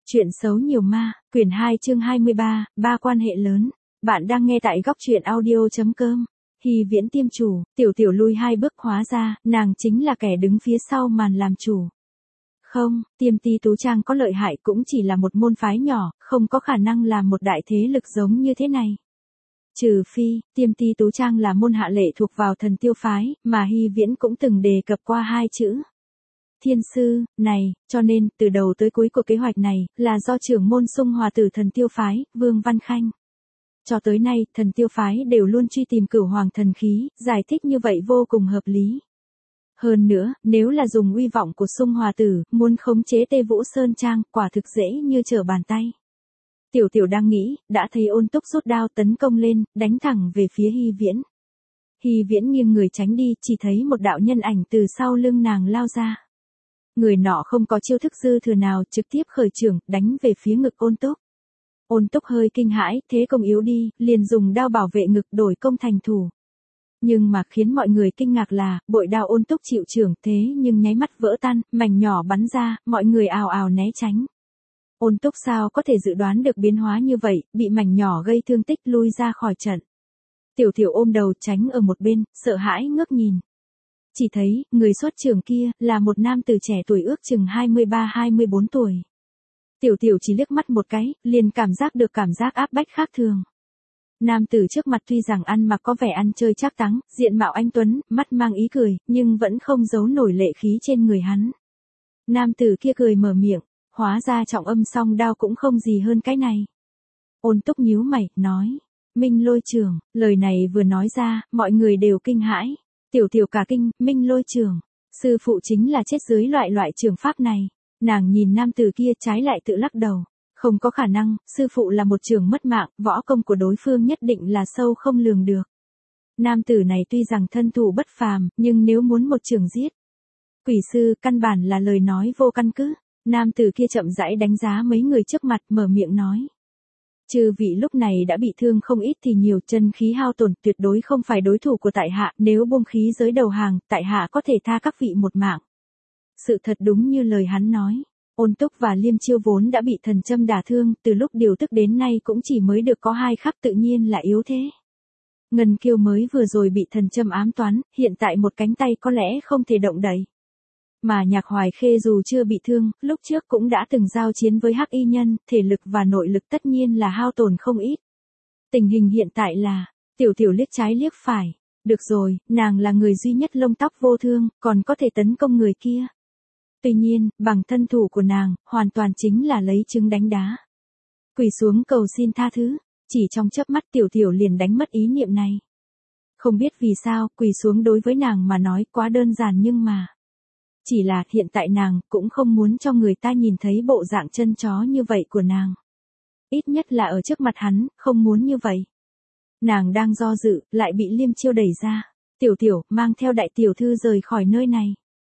Chuyện xấu nhiều ma, quyển 2 chương 23, ba quan hệ lớn. Bạn đang nghe tại góc truyện audio.com. Hy Viễn tiêm chủ, Tiểu Tiểu lui 2 bước, hóa ra, nàng chính là kẻ đứng phía sau màn làm chủ. Không, Tiêm Ti Tú Trang có lợi hại cũng chỉ là một môn phái nhỏ, không có khả năng làm một đại thế lực giống như thế này. Trừ phi, Tiêm Ti Tú Trang là môn hạ lệ thuộc vào Thần Tiêu phái, mà Hy Viễn cũng từng đề cập qua 2 chữ. Thiên sư, này, cho nên, từ đầu tới cuối của kế hoạch này, là do trưởng môn Xung Hòa Tử Thần Tiêu phái, Vương Văn Khanh. Cho tới nay, Thần Tiêu phái đều luôn truy tìm Cửu Hoàng thần khí, giải thích như vậy vô cùng hợp lý. Hơn nữa, nếu là dùng uy vọng của Xung Hòa Tử, muốn khống chế Tê Vũ Sơn Trang, quả thực dễ như trở bàn tay. Tiểu Tiểu đang nghĩ, đã thấy Ôn Túc rút đao tấn công lên, đánh thẳng về phía Hy Viễn. Hy Viễn nghiêng người tránh đi, chỉ thấy một đạo nhân ảnh từ sau lưng nàng lao ra. Người nọ không có chiêu thức dư thừa nào, trực tiếp khởi chưởng, đánh về phía ngực Ôn Túc. Ôn Túc hơi kinh hãi, thế công yếu đi, liền dùng đao bảo vệ ngực đổi công thành thủ. Nhưng mà khiến mọi người kinh ngạc là, bội đao Ôn Túc chịu chưởng thế nhưng nháy mắt vỡ tan, mảnh nhỏ bắn ra, mọi người ào ào né tránh. Ôn Túc sao có thể dự đoán được biến hóa như vậy, bị mảnh nhỏ gây thương tích lui ra khỏi trận. Tiểu Tiểu ôm đầu tránh ở một bên, sợ hãi ngước nhìn. Chỉ thấy, người xuất trường kia, là một nam tử trẻ tuổi ước chừng 23-24 tuổi. Tiểu Tiểu chỉ liếc mắt một cái, liền cảm giác được cảm giác áp bách khác thường. Nam tử trước mặt tuy rằng ăn mặc có vẻ ăn chơi trác táng, diện mạo anh tuấn, mắt mang ý cười, nhưng vẫn không giấu nổi lệ khí trên người hắn. Nam tử kia cười mở miệng, hóa ra trọng âm song đao cũng không gì hơn cái này. Ôn Túc nhíu mày, nói, Minh Lôi Trường, lời này vừa nói ra, mọi người đều kinh hãi. Tiểu Tiểu cả kinh, Minh Lôi Trường, sư phụ chính là chết dưới loại trường pháp này. Nàng nhìn nam tử kia trái lại tự lắc đầu. Không có khả năng, sư phụ là một trường mất mạng, võ công của đối phương nhất định là sâu không lường được. Nam tử này tuy rằng thân thủ bất phàm, nhưng nếu muốn một trường giết quỷ sư, căn bản là lời nói vô căn cứ. Nam tử kia chậm rãi đánh giá mấy người trước mặt, mở miệng nói. Chư vị lúc này đã bị thương không ít thì nhiều, chân khí hao tổn, tuyệt đối không phải đối thủ của tại hạ, nếu buông khí giới đầu hàng, tại hạ có thể tha các vị một mạng. Sự thật đúng như lời hắn nói. Ôn Túc và Liêm Chiêu vốn đã bị thần châm đả thương, từ lúc điều tức đến nay cũng chỉ mới được có 2 khắc, tự nhiên là yếu thế. Ngân Kiêu mới vừa rồi bị thần châm ám toán, hiện tại một cánh tay có lẽ không thể động đậy. Mà Nhạc Hoài Khê dù chưa bị thương, lúc trước cũng đã từng giao chiến với Hắc Y Nhân, thể lực và nội lực tất nhiên là hao tổn không ít. Tình hình hiện tại là, Tiểu Tiểu liếc trái liếc phải, được rồi, nàng là người duy nhất lông tóc vô thương, còn có thể tấn công người kia. Tuy nhiên, bằng thân thủ của nàng, hoàn toàn chính là lấy trứng đánh đá. Quỳ xuống cầu xin tha thứ, chỉ trong chớp mắt Tiểu Tiểu liền đánh mất ý niệm này. Không biết vì sao, quỳ xuống đối với nàng mà nói quá đơn giản nhưng mà. Chỉ là hiện tại nàng cũng không muốn cho người ta nhìn thấy bộ dạng chân chó như vậy của nàng. Ít nhất là ở trước mặt hắn, không muốn như vậy. Nàng đang do dự, lại bị Liêm Chiêu đẩy ra. Tiểu Tiểu, mang theo đại tiểu thư rời khỏi nơi này.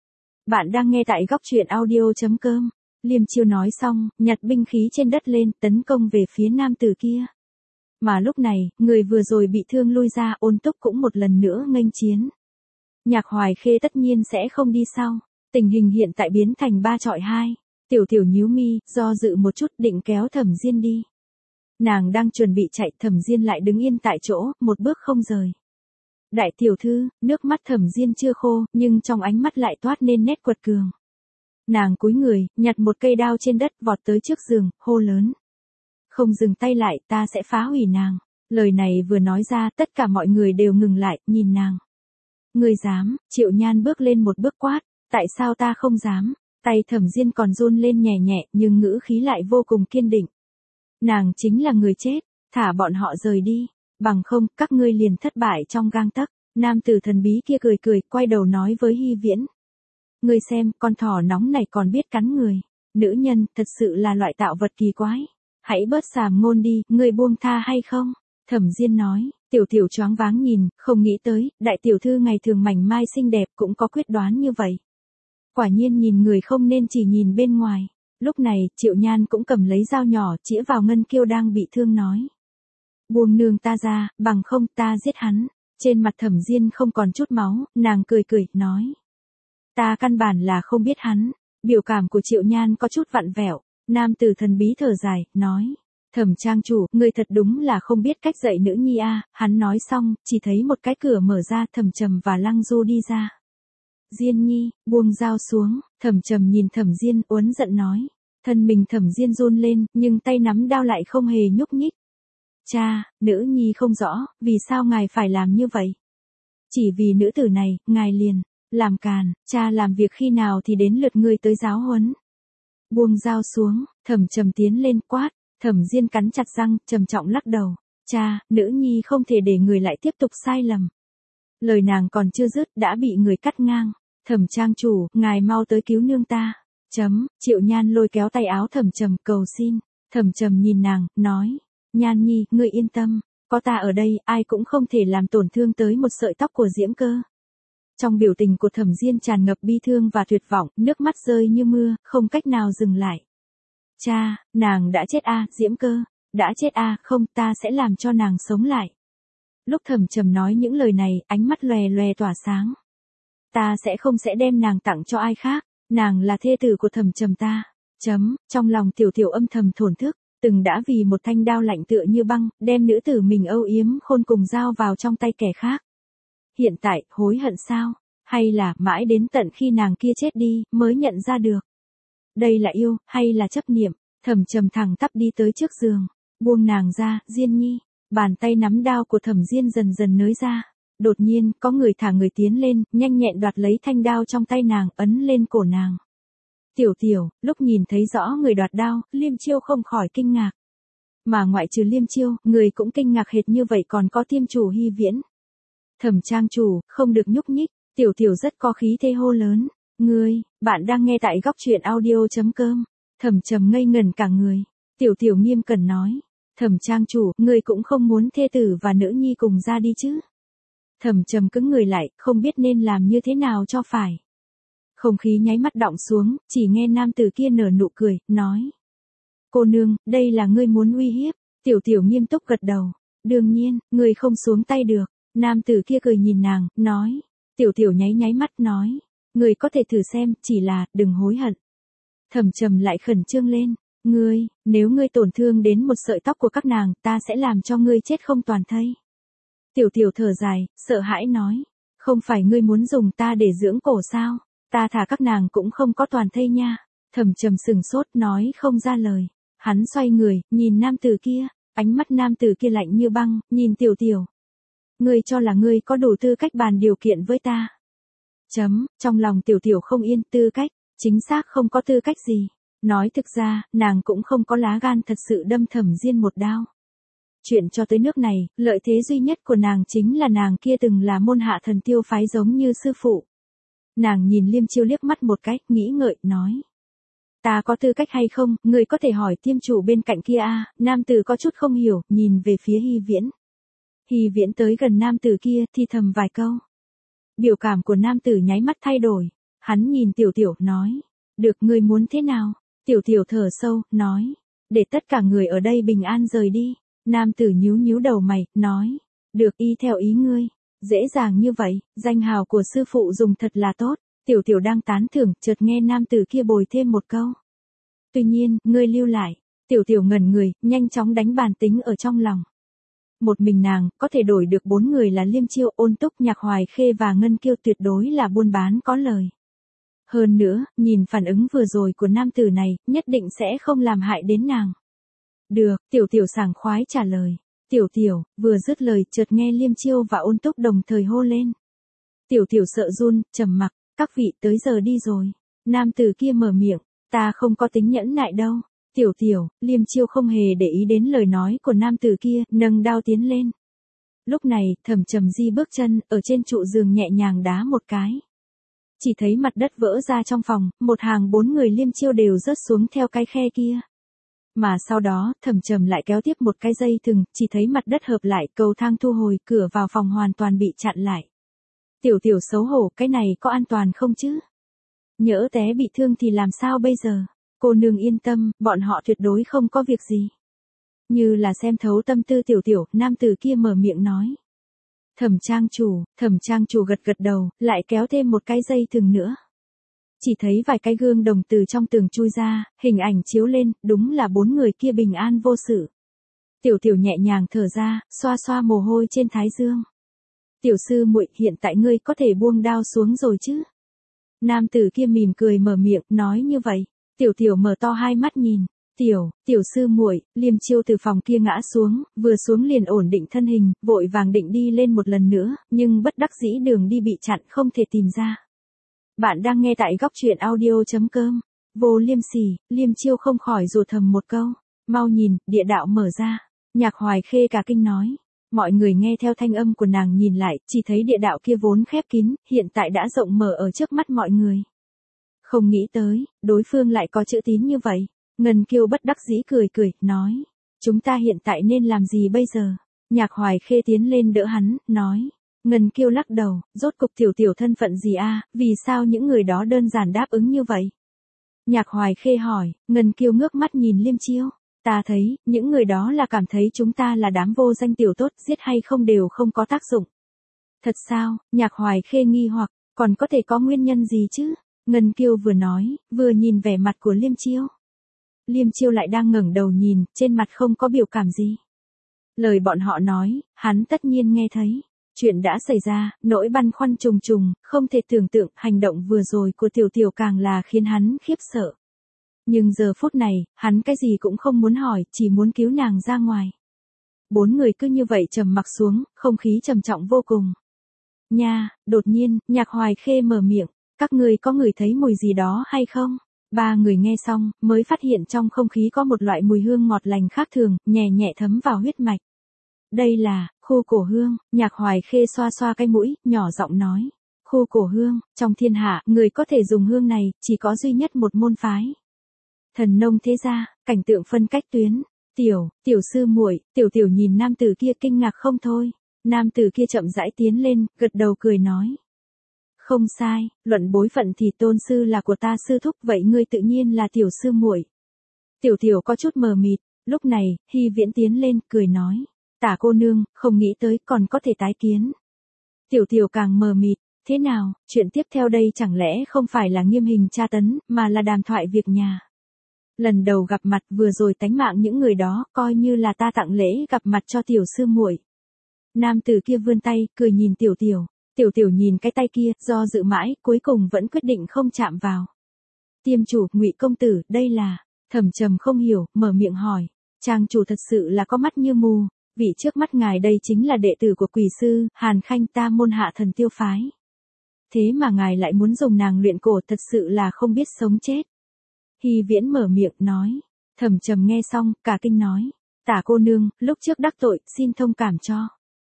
Bạn đang nghe tại góc truyện audio.com. Liêm Chiêu nói xong, nhặt binh khí trên đất lên, tấn công về phía nam tử kia. Mà lúc này, người vừa rồi bị thương lui ra, Ôn Túc cũng một lần nữa nghênh chiến. Nhạc Hoài Khê tất nhiên sẽ không đi sau. Tình hình hiện tại biến thành 3 chọi 2. Tiểu Tiểu nhíu mi, do dự một chút định kéo Thẩm Diên đi. Nàng đang chuẩn bị chạy, Thẩm Diên lại đứng yên tại chỗ, một bước không rời. Đại tiểu thư, nước mắt Thẩm Diên chưa khô, nhưng trong ánh mắt lại toát nên nét quật cường. Nàng cúi người, nhặt một cây đao trên đất, vọt tới trước giường, hô lớn. Không dừng tay lại, ta sẽ phá hủy nàng. Lời này vừa nói ra, tất cả mọi người đều ngừng lại, nhìn nàng. Ngươi dám? Triệu Nhan bước lên một bước quát. Tại sao ta không dám? Tay Thẩm Diên còn run lên nhẹ nhẹ, nhưng ngữ khí lại vô cùng kiên định. Nàng chính là người chết, thả bọn họ rời đi. Bằng không, các ngươi liền thất bại trong gang tấc. Nam tử thần bí kia cười cười, quay đầu nói với Hy Viễn. Ngươi xem, con thỏ nóng này còn biết cắn người. Nữ nhân, thật sự là loại tạo vật kỳ quái. Hãy bớt xàm ngôn đi, ngươi buông tha hay không? Thẩm Diên nói. Tiểu Tiểu choáng váng nhìn, không nghĩ tới, đại tiểu thư ngày thường mảnh mai xinh đẹp cũng có quyết đoán như vậy. Quả nhiên nhìn người không nên chỉ nhìn bên ngoài. Lúc này, Triệu Nhan cũng cầm lấy dao nhỏ, chĩa vào Ngân Kiêu đang bị thương nói. Buông nương ta ra, bằng không ta giết hắn. Trên mặt Thẩm Diên không còn chút máu, nàng cười cười, nói. Ta căn bản là không biết hắn. Biểu cảm của Triệu Nhan có chút vặn vẹo. Nam tử thần bí thở dài, nói. Thẩm trang chủ, người thật đúng là không biết cách dạy nữ nhi a. Hắn nói xong, chỉ thấy một cái cửa mở ra, Thẩm Trầm và Lăng Du đi ra. Diên nhi, buông dao xuống, Thẩm Trầm nhìn Thẩm Diên, uốn giận nói. Thân mình Thẩm Diên run lên, nhưng tay nắm đao lại không hề nhúc nhích. Cha, nữ nhi không rõ, vì sao ngài phải làm như vậy? Chỉ vì nữ tử này, ngài liền, làm càn, cha làm việc khi nào thì đến lượt ngươi tới giáo huấn. Buông dao xuống, Thẩm Trầm tiến lên quát, Thẩm Diên cắn chặt răng, trầm trọng lắc đầu. Cha, nữ nhi không thể để người lại tiếp tục sai lầm. Lời nàng còn chưa dứt đã bị người cắt ngang. Thẩm trang chủ, ngài mau tới cứu nương ta. Triệu Nhan lôi kéo tay áo Thẩm Trầm, cầu xin. Thẩm Trầm nhìn nàng, nói. Nhan nhi, ngươi yên tâm. Có ta ở đây, ai cũng không thể làm tổn thương tới một sợi tóc của Diễm Cơ. Trong biểu tình của Thẩm Diên tràn ngập bi thương và tuyệt vọng, nước mắt rơi như mưa, không cách nào dừng lại. Cha, nàng đã chết a, Diễm Cơ. Đã chết a, không, ta sẽ làm cho nàng sống lại. Lúc Thẩm Trầm nói những lời này, ánh mắt lòe lòe tỏa sáng. Ta sẽ đem nàng tặng cho ai khác, nàng là thê tử của Thẩm Trầm ta. Trong lòng Tiểu Tiểu âm thầm thổn thức, từng đã vì một thanh đao lạnh tựa như băng, đem nữ tử mình âu yếm khôn cùng dao vào trong tay kẻ khác. Hiện tại, hối hận sao? Hay là mãi đến tận khi nàng kia chết đi, mới nhận ra được? Đây là yêu, hay là chấp niệm? Thẩm Trầm thẳng tắp đi tới trước giường, buông nàng ra, Diên nhi. Bàn tay nắm đao của Thẩm Diên dần dần nới ra. Đột nhiên, có người thả người tiến lên, nhanh nhẹn đoạt lấy thanh đao trong tay nàng, ấn lên cổ nàng. Tiểu Tiểu, lúc nhìn thấy rõ người đoạt đao, Liêm Chiêu không khỏi kinh ngạc. Mà ngoại trừ Liêm Chiêu, người cũng kinh ngạc hệt như vậy còn có Tiêm chủ Hy Viễn. Thẩm trang chủ, không được nhúc nhích, Tiểu Tiểu rất có khí thế hô lớn. Bạn đang nghe tại góc truyện audio.com. Thẩm Trầm ngây ngẩn cả người. Tiểu Tiểu nghiêm cẩn nói. Thẩm trang chủ, ngươi cũng không muốn thê tử và nữ nhi cùng ra đi chứ? Thẩm Trầm cứng người lại, không biết nên làm như thế nào cho phải. Không khí nháy mắt đọng xuống, chỉ nghe nam tử kia nở nụ cười, nói. Cô nương, đây là ngươi muốn uy hiếp. Tiểu Tiểu nghiêm túc gật đầu. Đương nhiên, ngươi không xuống tay được. Nam tử kia cười nhìn nàng, nói. Tiểu Tiểu nháy mắt nói. Ngươi có thể thử xem, chỉ là, đừng hối hận. Thẩm Trầm lại khẩn trương lên. Nếu ngươi tổn thương đến một sợi tóc của các nàng, ta sẽ làm cho ngươi chết không toàn thây. Tiểu Tiểu thở dài, sợ hãi nói. Không phải ngươi muốn dùng ta để dưỡng cổ sao? Ta thả các nàng cũng không có toàn thây nha. Thẩm Trầm sừng sốt, nói không ra lời. Hắn xoay người, nhìn nam tử kia. Ánh mắt nam tử kia lạnh như băng, nhìn Tiểu Tiểu. Ngươi cho là ngươi có đủ tư cách bàn điều kiện với ta. Trong lòng Tiểu Tiểu không yên, tư cách, chính xác không có tư cách gì. Nói thực ra, nàng cũng không có lá gan thật sự đâm Thẩm Diên một đao. Chuyện cho tới nước này, lợi thế duy nhất của nàng chính là nàng kia từng là môn hạ thần tiêu phái giống như sư phụ. Nàng nhìn Liêm Chiêu liếc mắt một cái, nghĩ ngợi, nói. Ta có tư cách hay không, người có thể hỏi Tiêm chủ bên cạnh kia a. Nam tử có chút không hiểu, nhìn về phía Hy Viễn. Hy Viễn tới gần nam tử kia, thì thầm vài câu. Biểu cảm của nam tử nháy mắt thay đổi. Hắn nhìn Tiểu Tiểu, nói. Được, ngươi muốn thế nào? Tiểu Tiểu thở sâu, nói. Để tất cả người ở đây bình an rời đi. Nam tử nhíu đầu mày, nói. Được, y theo ý ngươi. Dễ dàng như vậy, danh hào của sư phụ dùng thật là tốt. Tiểu Tiểu đang tán thưởng, chợt nghe nam tử kia bồi thêm một câu. Tuy nhiên, ngươi lưu lại. Tiểu Tiểu ngẩn người, nhanh chóng đánh bàn tính ở trong lòng. Một mình nàng, có thể đổi được 4 người là Liêm Chiêu, Ôn Túc, Nhạc Hoài Khê và Ngân Kiêu, tuyệt đối là buôn bán có lời. Hơn nữa, nhìn phản ứng vừa rồi của nam tử này, nhất định sẽ không làm hại đến nàng. Được, Tiểu Tiểu sảng khoái trả lời. Tiểu Tiểu, vừa dứt lời, chợt nghe Liêm Chiêu và Ôn Túc đồng thời hô lên. Tiểu Tiểu sợ run, trầm mặc, các vị tới giờ đi rồi. Nam tử kia mở miệng, ta không có tính nhẫn nại đâu. Tiểu Tiểu, Liêm Chiêu không hề để ý đến lời nói của nam tử kia, nâng đao tiến lên. Lúc này, Thẩm Trầm di bước chân, ở trên trụ giường nhẹ nhàng đá một cái. Chỉ thấy mặt đất vỡ ra trong phòng, một hàng 4 người Liêm Chiêu đều rớt xuống theo cái khe kia. Mà sau đó, Thẩm Trầm lại kéo tiếp một cái dây thừng, chỉ thấy mặt đất hợp lại, cầu thang thu hồi, cửa vào phòng hoàn toàn bị chặn lại. Tiểu Tiểu xấu hổ, cái này có an toàn không chứ? Nhỡ té bị thương thì làm sao bây giờ? Cô nương yên tâm, bọn họ tuyệt đối không có việc gì. Như là xem thấu tâm tư Tiểu Tiểu, nam tử kia mở miệng nói. Thẩm trang chủ gật đầu, lại kéo thêm một cái dây thừng nữa. chỉ thấy vài cái gương đồng từ trong tường chui ra, hình ảnh chiếu lên, đúng là 4 người kia bình an vô sự. Tiểu tiểu nhẹ nhàng thở ra, xoa xoa mồ hôi trên thái dương. Tiểu sư muội, hiện tại ngươi có thể buông đao xuống rồi chứ? Nam tử kia mỉm cười mở miệng, nói như vậy. Tiểu tiểu mở to hai mắt nhìn. Tiểu sư muội, Liêm Chiêu từ phòng kia ngã xuống, vừa xuống liền ổn định thân hình, vội vàng định đi lên một lần nữa, nhưng bất đắc dĩ đường đi bị chặn không thể tìm ra. Bạn đang nghe tại góc truyện audio.com. Vô liêm sỉ, Liêm Chiêu không khỏi rủa thầm một câu. Mau nhìn, địa đạo mở ra. Nhạc Hoài Khê cả kinh nói. Mọi người nghe theo thanh âm của nàng nhìn lại, chỉ thấy địa đạo kia vốn khép kín, hiện tại đã rộng mở ở trước mắt mọi người. Không nghĩ tới, đối phương lại có chữ tín như vậy. Ngân Kiêu bất đắc dĩ cười cười, nói. Chúng ta hiện tại nên làm gì bây giờ? Nhạc Hoài Khê tiến lên đỡ hắn, nói. Ngân Kiêu lắc đầu, rốt cục tiểu tiểu thân phận gì a? Vì sao những người đó đơn giản đáp ứng như vậy? Nhạc Hoài Khê hỏi, Ngân Kiêu ngước mắt nhìn Liêm Chiêu. Ta thấy, những người đó là cảm thấy chúng ta là đám vô danh tiểu tốt, giết hay không đều không có tác dụng. Thật sao? Nhạc Hoài Khê nghi hoặc, còn có thể có nguyên nhân gì chứ? Ngân Kiêu vừa nói, vừa nhìn vẻ mặt của Liêm Chiêu. Liêm Chiêu lại đang ngẩng đầu nhìn, trên mặt không có biểu cảm gì. Lời bọn họ nói, hắn tất nhiên nghe thấy. Chuyện đã xảy ra, nỗi băn khoăn trùng trùng, không thể tưởng tượng, hành động vừa rồi của tiểu tiểu càng là khiến hắn khiếp sợ. Nhưng giờ phút này, hắn cái gì cũng không muốn hỏi, chỉ muốn cứu nàng ra ngoài. 4 người cứ như vậy trầm mặc xuống, không khí trầm trọng vô cùng. Nha, đột nhiên, Nhạc Hoài Khê mở miệng, các ngươi có ngửi thấy mùi gì đó hay không? 3 người nghe xong, mới phát hiện trong không khí có một loại mùi hương ngọt lành khác thường, nhẹ nhẹ thấm vào huyết mạch. Đây là, khu cổ hương, Nhạc Hoài Khê xoa xoa cái mũi, nhỏ giọng nói. Khu cổ hương, trong thiên hạ, người có thể dùng hương này, chỉ có duy nhất một môn phái. Thần nông thế gia, cảnh tượng phân cách tuyến. Tiểu sư muội, tiểu nhìn nam tử kia kinh ngạc không thôi. Nam tử kia chậm rãi tiến lên, gật đầu cười nói. Không sai, luận bối phận thì tôn sư là của ta sư thúc, vậy ngươi tự nhiên là tiểu sư muội. Tiểu có chút mờ mịt, lúc này, Hy Viễn tiến lên, cười nói. Tả cô nương, không nghĩ tới còn có thể tái kiến. Tiểu càng mờ mịt, thế nào, chuyện tiếp theo đây chẳng lẽ không phải là nghiêm hình tra tấn, mà là đàm thoại việc nhà. Lần đầu gặp mặt vừa rồi tánh mạng những người đó, coi như là ta tặng lễ gặp mặt cho tiểu sư muội. Nam tử kia vươn tay, cười nhìn tiểu nhìn cái tay kia, do dự mãi, cuối cùng vẫn quyết định không chạm vào. Tiêm chủ, Ngụy công tử, đây là, Thẩm Trầm không hiểu, mở miệng hỏi. Trang chủ thật sự là có mắt như mù, vị trước mắt ngài đây chính là đệ tử của quỷ sư, Hàn Khanh, ta môn hạ thần tiêu phái. Thế mà ngài lại muốn dùng nàng luyện cổ, thật sự là không biết sống chết. Hy Viễn mở miệng nói. Thẩm Trầm nghe xong, cả kinh nói. Tả cô nương, lúc trước đắc tội, xin thông cảm cho.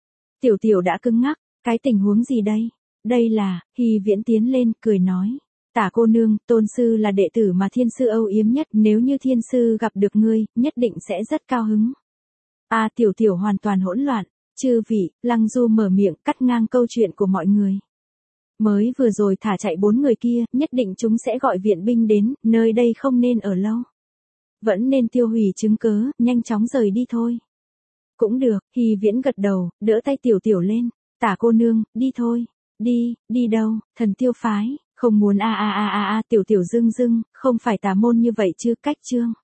Tiểu đã cứng ngắc, cái tình huống gì đây? Đây là, Hy Viễn tiến lên, cười nói. Tả cô nương, tôn sư là đệ tử mà thiên sư âu yếm nhất, nếu như thiên sư gặp được ngươi, nhất định sẽ rất cao hứng. Tiểu hoàn toàn hỗn loạn. Chư vị, Lăng Du mở miệng, cắt ngang câu chuyện của mọi người. Mới vừa rồi thả chạy 4 người kia, nhất định chúng sẽ gọi viện binh đến, nơi đây không nên ở lâu. Vẫn nên tiêu hủy chứng cớ, nhanh chóng rời đi thôi. Cũng được, Hy Viễn gật đầu, đỡ tay tiểu lên. Tả cô nương, đi thôi. Đi đâu, thần tiêu phái, không muốn tiểu dưng, không phải tà môn như vậy chứ, cách chương.